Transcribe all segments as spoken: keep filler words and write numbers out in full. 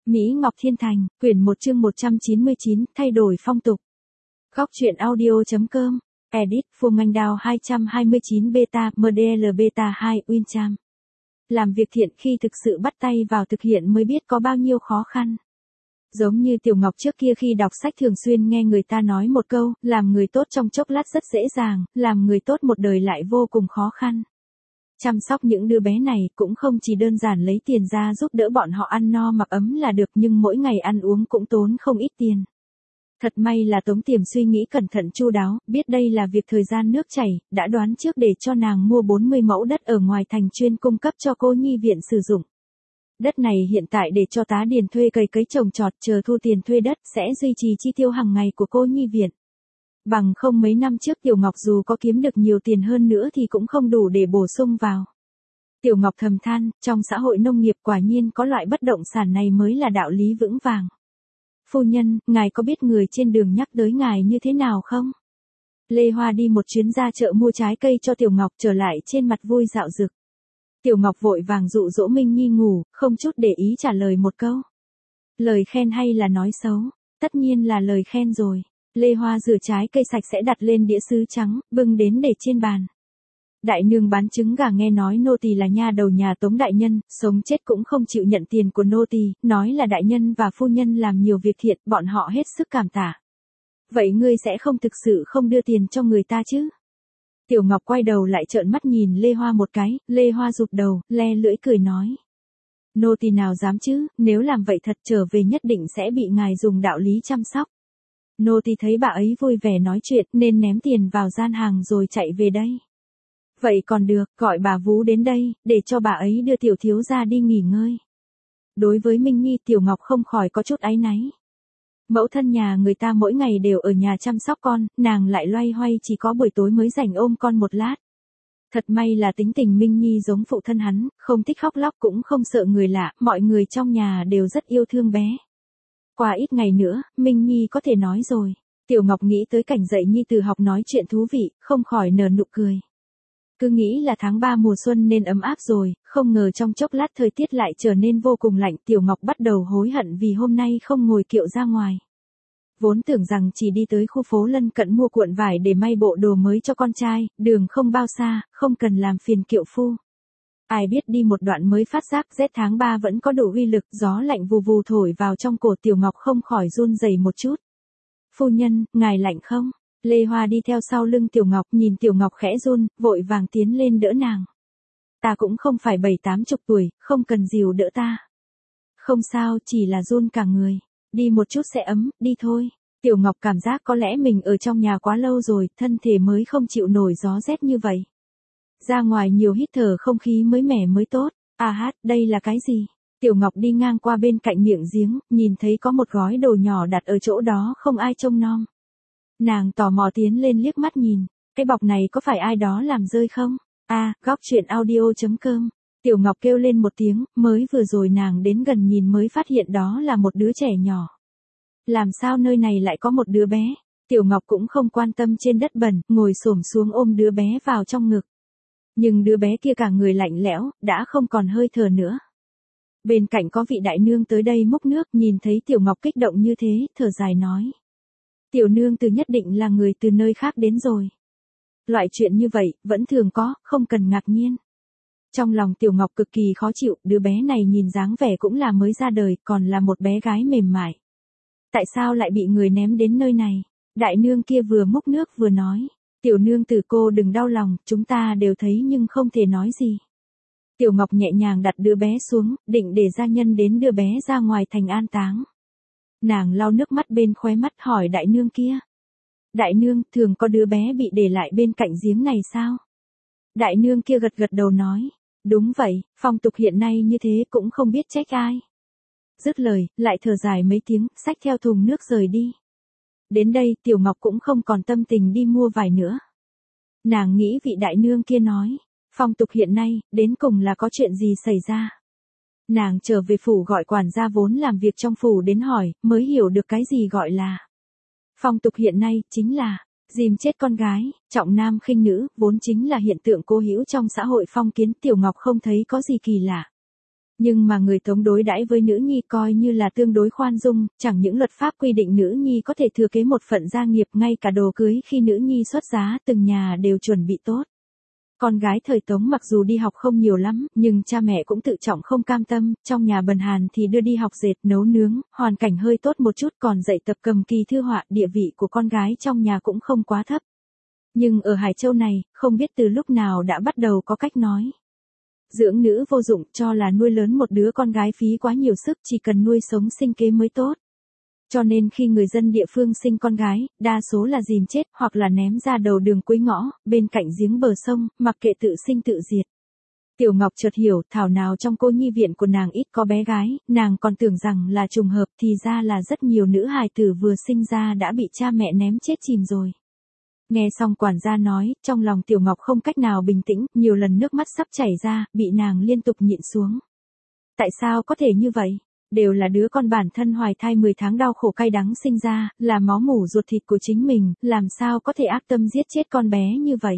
Mỹ Ngọc Thiên Thành, quyển một chương một trăm chín mươi chín, thay đổi phong tục. Góc truyện audio.com, edit, Phương Anh Đào hai trăm hai mươi chín beta, em đê lờ beta hai, Wincham. Làm việc thiện khi thực sự bắt tay vào thực hiện mới biết có bao nhiêu khó khăn. Giống như Tiểu Ngọc trước kia khi đọc sách thường xuyên nghe người ta nói một câu, làm người tốt trong chốc lát rất dễ dàng, làm người tốt một đời lại vô cùng khó khăn. Chăm sóc những đứa bé này cũng không chỉ đơn giản lấy tiền ra giúp đỡ bọn họ ăn no mặc ấm là được, nhưng mỗi ngày ăn uống cũng tốn không ít tiền. Thật may là Tống Tiềm suy nghĩ cẩn thận chu đáo, biết đây là việc thời gian nước chảy, đã đoán trước để cho nàng mua bốn mươi mẫu đất ở ngoài thành chuyên cung cấp cho cô nhi viện sử dụng. Đất này hiện tại để cho tá điền thuê cày cấy trồng trọt, chờ thu tiền thuê đất sẽ duy trì chi tiêu hàng ngày của cô nhi viện. Bằng không mấy năm trước Tiểu Ngọc dù có kiếm được nhiều tiền hơn nữa thì cũng không đủ để bổ sung vào. Tiểu Ngọc thầm than, trong xã hội nông nghiệp quả nhiên có loại bất động sản này mới là đạo lý vững vàng. Phu nhân, ngài có biết người trên đường nhắc tới ngài như thế nào không? Lê Hoa đi một chuyến ra chợ mua trái cây cho Tiểu Ngọc, trở lại trên mặt vui dạo dực. Tiểu Ngọc vội vàng dụ dỗ Minh Nhi ngủ, không chút để ý trả lời một câu. Lời khen hay là nói xấu? Tất nhiên là lời khen rồi. Lê Hoa rửa trái cây sạch sẽ đặt lên đĩa sứ trắng, bưng đến để trên bàn. Đại nương bán trứng gà nghe nói nô tỳ là nha đầu nhà Tống đại nhân, sống chết cũng không chịu nhận tiền của nô tỳ, nói là đại nhân và phu nhân làm nhiều việc thiện, bọn họ hết sức cảm tạ. Vậy ngươi sẽ không thực sự không đưa tiền cho người ta chứ? Tiểu Ngọc quay đầu lại trợn mắt nhìn Lê Hoa một cái, Lê Hoa rụt đầu, le lưỡi cười nói. Nô tỳ nào dám chứ, nếu làm vậy thật trở về nhất định sẽ bị ngài dùng đạo lý chăm sóc. Nô tỳ thấy bà ấy vui vẻ nói chuyện nên ném tiền vào gian hàng rồi chạy về đây. Vậy còn được, gọi bà Vú đến đây, để cho bà ấy đưa tiểu thiếu gia đi nghỉ ngơi. Đối với Minh Nhi, Tiểu Ngọc không khỏi có chút áy náy. Mẫu thân nhà người ta mỗi ngày đều ở nhà chăm sóc con, nàng lại loay hoay chỉ có buổi tối mới rảnh ôm con một lát. Thật may là tính tình Minh Nhi giống phụ thân hắn, không thích khóc lóc cũng không sợ người lạ, mọi người trong nhà đều rất yêu thương bé. Qua ít ngày nữa, Minh Nhi có thể nói rồi. Tiểu Ngọc nghĩ tới cảnh dạy Nhi từ học nói chuyện thú vị, không khỏi nở nụ cười. Cứ nghĩ là tháng ba mùa xuân nên ấm áp rồi, không ngờ trong chốc lát thời tiết lại trở nên vô cùng lạnh. Tiểu Ngọc bắt đầu hối hận vì hôm nay không ngồi kiệu ra ngoài. Vốn tưởng rằng chỉ đi tới khu phố lân cận mua cuộn vải để may bộ đồ mới cho con trai, đường không bao xa, không cần làm phiền kiệu phu. Ai biết đi một đoạn mới phát giác rét tháng ba vẫn có đủ uy lực, gió lạnh vù vù thổi vào trong cổ. Tiểu Ngọc không khỏi run rẩy một chút. Phu nhân, ngài lạnh không? Lê Hoa đi theo sau lưng Tiểu Ngọc, nhìn Tiểu Ngọc khẽ run, vội vàng tiến lên đỡ nàng. Ta cũng không phải bảy tám chục tuổi, không cần dìu đỡ ta. Không sao, chỉ là run cả người. Đi một chút sẽ ấm, đi thôi. Tiểu Ngọc cảm giác có lẽ mình ở trong nhà quá lâu rồi, thân thể mới không chịu nổi gió rét như vậy. Ra ngoài nhiều hít thở không khí mới mẻ mới tốt. À hát, đây là cái gì? Tiểu Ngọc đi ngang qua bên cạnh miệng giếng, nhìn thấy có một gói đồ nhỏ đặt ở chỗ đó không ai trông nom. Nàng tò mò tiến lên liếc mắt nhìn, cái bọc này có phải ai đó làm rơi không? À, góc truyện audio.com. Tiểu Ngọc kêu lên một tiếng, mới vừa rồi nàng đến gần nhìn mới phát hiện đó là một đứa trẻ nhỏ. Làm sao nơi này lại có một đứa bé? Tiểu Ngọc cũng không quan tâm trên đất bẩn, ngồi xổm xuống ôm đứa bé vào trong ngực. Nhưng đứa bé kia cả người lạnh lẽo, đã không còn hơi thở nữa. Bên cạnh có vị đại nương tới đây múc nước, nhìn thấy Tiểu Ngọc kích động như thế, thở dài nói. Tiểu nương từ nhất định là người từ nơi khác đến rồi. Loại chuyện như vậy, vẫn thường có, không cần ngạc nhiên. Trong lòng Tiểu Ngọc cực kỳ khó chịu, đứa bé này nhìn dáng vẻ cũng là mới ra đời, còn là một bé gái mềm mại. Tại sao lại bị người ném đến nơi này? Đại nương kia vừa múc nước vừa nói. Tiểu nương tử cô đừng đau lòng, chúng ta đều thấy nhưng không thể nói gì. Tiểu Ngọc nhẹ nhàng đặt đứa bé xuống, định để gia nhân đến đưa bé ra ngoài thành an táng. Nàng lau nước mắt bên khóe mắt hỏi đại nương kia. Đại nương, thường có đứa bé bị để lại bên cạnh giếng này sao? Đại nương kia gật gật đầu nói. Đúng vậy, phong tục hiện nay như thế cũng không biết trách ai. Dứt lời, lại thở dài mấy tiếng, xách theo thùng nước rời đi. Đến đây, Tiểu Ngọc cũng không còn tâm tình đi mua vải nữa. Nàng nghĩ vị đại nương kia nói. Phong tục hiện nay, đến cùng là có chuyện gì xảy ra? Nàng trở về phủ gọi quản gia vốn làm việc trong phủ đến hỏi, mới hiểu được cái gì gọi là phong tục hiện nay, chính là dìm chết con gái, trọng nam khinh nữ, vốn chính là hiện tượng cố hữu trong xã hội phong kiến. Tiểu Ngọc không thấy có gì kỳ lạ. Nhưng mà người Tống đối đãi với nữ nhi coi như là tương đối khoan dung, chẳng những luật pháp quy định nữ nhi có thể thừa kế một phận gia nghiệp, ngay cả đồ cưới khi nữ nhi xuất giá từng nhà đều chuẩn bị tốt. Con gái thời Tống mặc dù đi học không nhiều lắm, nhưng cha mẹ cũng tự trọng không cam tâm, trong nhà bần hàn thì đưa đi học dệt nấu nướng, hoàn cảnh hơi tốt một chút còn dạy tập cầm kỳ thư họa, địa vị của con gái trong nhà cũng không quá thấp. Nhưng ở Hải Châu này, không biết từ lúc nào đã bắt đầu có cách nói. Dưỡng nữ vô dụng, cho là nuôi lớn một đứa con gái phí quá nhiều sức, chỉ cần nuôi sống sinh kế mới tốt. Cho nên khi người dân địa phương sinh con gái, đa số là dìm chết hoặc là ném ra đầu đường cuối ngõ, bên cạnh giếng bờ sông, mặc kệ tự sinh tự diệt. Tiểu Ngọc chợt hiểu, thảo nào trong cô nhi viện của nàng ít có bé gái, nàng còn tưởng rằng là trùng hợp, thì ra là rất nhiều nữ hài tử vừa sinh ra đã bị cha mẹ ném chết chìm rồi. Nghe xong quản gia nói, trong lòng Tiểu Ngọc không cách nào bình tĩnh, nhiều lần nước mắt sắp chảy ra, bị nàng liên tục nhịn xuống. Tại sao có thể như vậy? Đều là đứa con bản thân hoài thai mười tháng đau khổ cay đắng sinh ra, là máu mủ ruột thịt của chính mình, làm sao có thể ác tâm giết chết con bé như vậy?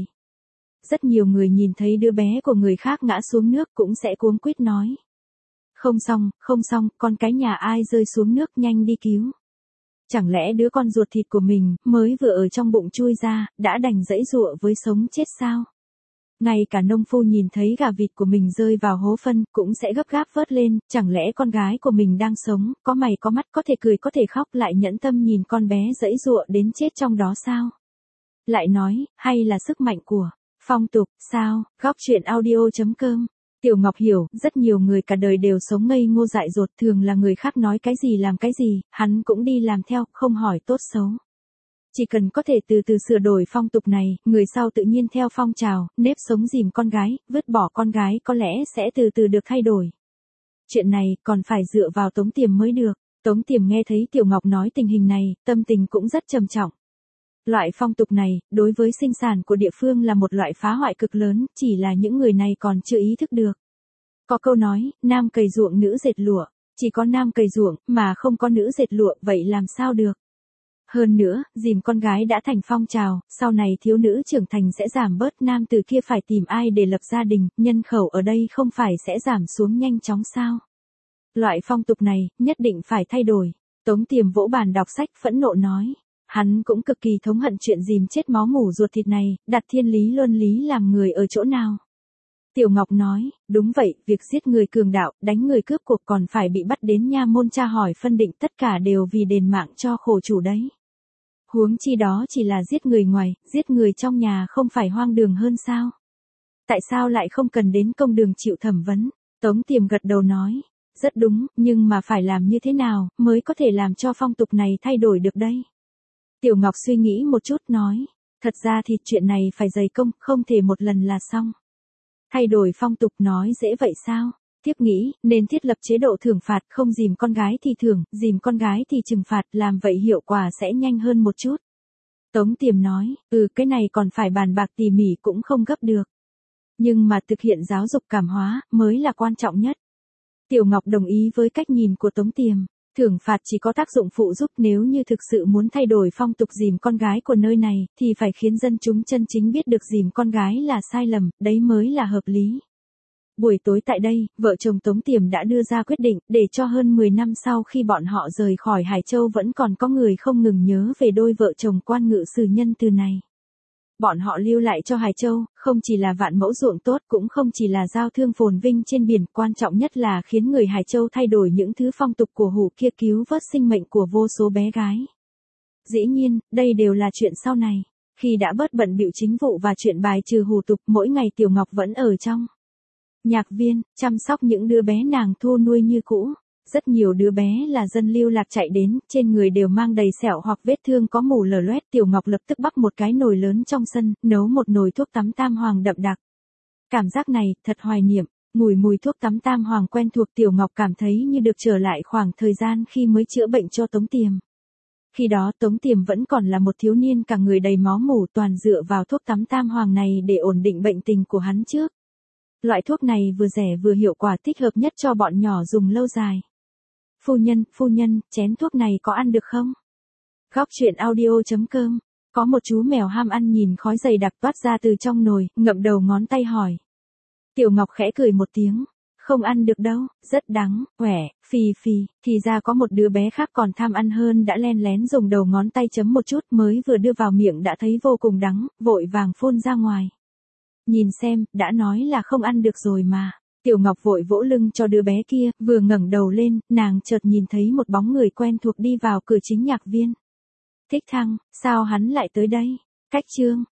Rất nhiều người nhìn thấy đứa bé của người khác ngã xuống nước cũng sẽ cuống quýt nói. Không xong, không xong, con cái nhà ai rơi xuống nước, nhanh đi cứu. Chẳng lẽ đứa con ruột thịt của mình, mới vừa ở trong bụng chui ra, đã đành dãy dụa với sống chết sao? Ngay cả nông phu nhìn thấy gà vịt của mình rơi vào hố phân, cũng sẽ gấp gáp vớt lên, chẳng lẽ con gái của mình đang sống, có mày có mắt, có thể cười có thể khóc, lại nhẫn tâm nhìn con bé dãy dụa đến chết trong đó sao? Lại nói, hay là sức mạnh của phong tục, sao? Góc truyện audio chấm com. Tiểu Ngọc hiểu, rất nhiều người cả đời đều sống ngây ngô dại dột, thường là người khác nói cái gì làm cái gì, hắn cũng đi làm theo, không hỏi tốt xấu. Chỉ cần có thể từ từ sửa đổi phong tục này, người sau tự nhiên theo phong trào, nếp sống dìm con gái, vứt bỏ con gái có lẽ sẽ từ từ được thay đổi. Chuyện này còn phải dựa vào Tống Tiềm mới được. Tống Tiềm nghe thấy Tiểu Ngọc nói tình hình này, tâm tình cũng rất trầm trọng. Loại phong tục này, đối với sinh sản của địa phương là một loại phá hoại cực lớn, chỉ là những người này còn chưa ý thức được. Có câu nói, nam cày ruộng nữ dệt lụa, chỉ có nam cày ruộng, mà không có nữ dệt lụa, vậy làm sao được? Hơn nữa, dìm con gái đã thành phong trào, sau này thiếu nữ trưởng thành sẽ giảm bớt, nam từ kia phải tìm ai để lập gia đình, nhân khẩu ở đây không phải sẽ giảm xuống nhanh chóng sao? Loại phong tục này, nhất định phải thay đổi. Tống Tiềm vỗ bàn đọc sách phẫn nộ nói. Hắn cũng cực kỳ thống hận chuyện dìm chết máu mủ ruột thịt này, đặt thiên lý luân lý làm người ở chỗ nào. Tiểu Ngọc nói, đúng vậy, việc giết người cường đạo, đánh người cướp cuộc còn phải bị bắt đến nha môn tra hỏi phân định, tất cả đều vì đền mạng cho khổ chủ đấy. Huống chi đó chỉ là giết người ngoài, giết người trong nhà không phải hoang đường hơn sao? Tại sao lại không cần đến công đường chịu thẩm vấn? Tống Tiềm gật đầu nói, rất đúng, nhưng mà phải làm như thế nào, mới có thể làm cho phong tục này thay đổi được đây? Tiểu Ngọc suy nghĩ một chút nói, thật ra thì chuyện này phải dày công, không thể một lần là xong. Thay đổi phong tục nói dễ vậy sao? Tiếp nghĩ, nên thiết lập chế độ thưởng phạt, không dìm con gái thì thưởng, dìm con gái thì trừng phạt, làm vậy hiệu quả sẽ nhanh hơn một chút. Tống Tiềm nói, ừ cái này còn phải bàn bạc tỉ mỉ cũng không gấp được. Nhưng mà thực hiện giáo dục cảm hóa, mới là quan trọng nhất. Tiểu Ngọc đồng ý với cách nhìn của Tống Tiềm. Thưởng phạt chỉ có tác dụng phụ giúp, nếu như thực sự muốn thay đổi phong tục dìm con gái của nơi này, thì phải khiến dân chúng chân chính biết được dìm con gái là sai lầm, đấy mới là hợp lý. Buổi tối tại đây, vợ chồng Tống Tiềm đã đưa ra quyết định, để cho hơn mười năm sau khi bọn họ rời khỏi Hải Châu vẫn còn có người không ngừng nhớ về đôi vợ chồng quan ngự sử nhân từ này. Bọn họ lưu lại cho Hải Châu, không chỉ là vạn mẫu ruộng tốt, cũng không chỉ là giao thương phồn vinh trên biển, quan trọng nhất là khiến người Hải Châu thay đổi những thứ phong tục của hủ kia, cứu vớt sinh mệnh của vô số bé gái. Dĩ nhiên, đây đều là chuyện sau này. Khi đã bớt bận bịu chính vụ và chuyện bài trừ hủ tục, mỗi ngày Tiểu Ngọc vẫn ở trong nhạc viên, chăm sóc những đứa bé nàng thu nuôi như cũ. Rất nhiều đứa bé là dân lưu lạc chạy đến, trên người đều mang đầy sẹo hoặc vết thương có mủ lở loét. Tiểu Ngọc lập tức bắc một cái nồi lớn trong sân, nấu một nồi thuốc tắm tam hoàng đậm đặc. Cảm giác này, thật hoài niệm, mùi mùi thuốc tắm tam hoàng quen thuộc. Tiểu Ngọc cảm thấy như được trở lại khoảng thời gian khi mới chữa bệnh cho Tống Tiềm. Khi đó Tống Tiềm vẫn còn là một thiếu niên cả người đầy máu mủ, toàn dựa vào thuốc tắm tam hoàng này để ổn định bệnh tình của hắn trước. Loại thuốc này vừa rẻ vừa hiệu quả, thích hợp nhất cho bọn nhỏ dùng lâu dài. Phu nhân, phu nhân, chén thuốc này có ăn được không? Góc truyện audio chấm com. Có một chú mèo ham ăn nhìn khói dày đặc toát ra từ trong nồi, ngậm đầu ngón tay hỏi. Tiểu Ngọc khẽ cười một tiếng. Không ăn được đâu, rất đắng, quẻ, phì phì, thì ra có một đứa bé khác còn tham ăn hơn đã len lén dùng đầu ngón tay chấm một chút mới vừa đưa vào miệng đã thấy vô cùng đắng, vội vàng phun ra ngoài. Nhìn xem, đã nói là không ăn được rồi mà. Tiểu Ngọc vội vỗ lưng cho đứa bé kia, vừa ngẩng đầu lên, nàng chợt nhìn thấy một bóng người quen thuộc đi vào cửa chính nhạc viên. Thích Thăng, sao hắn lại tới đây? Cách chương,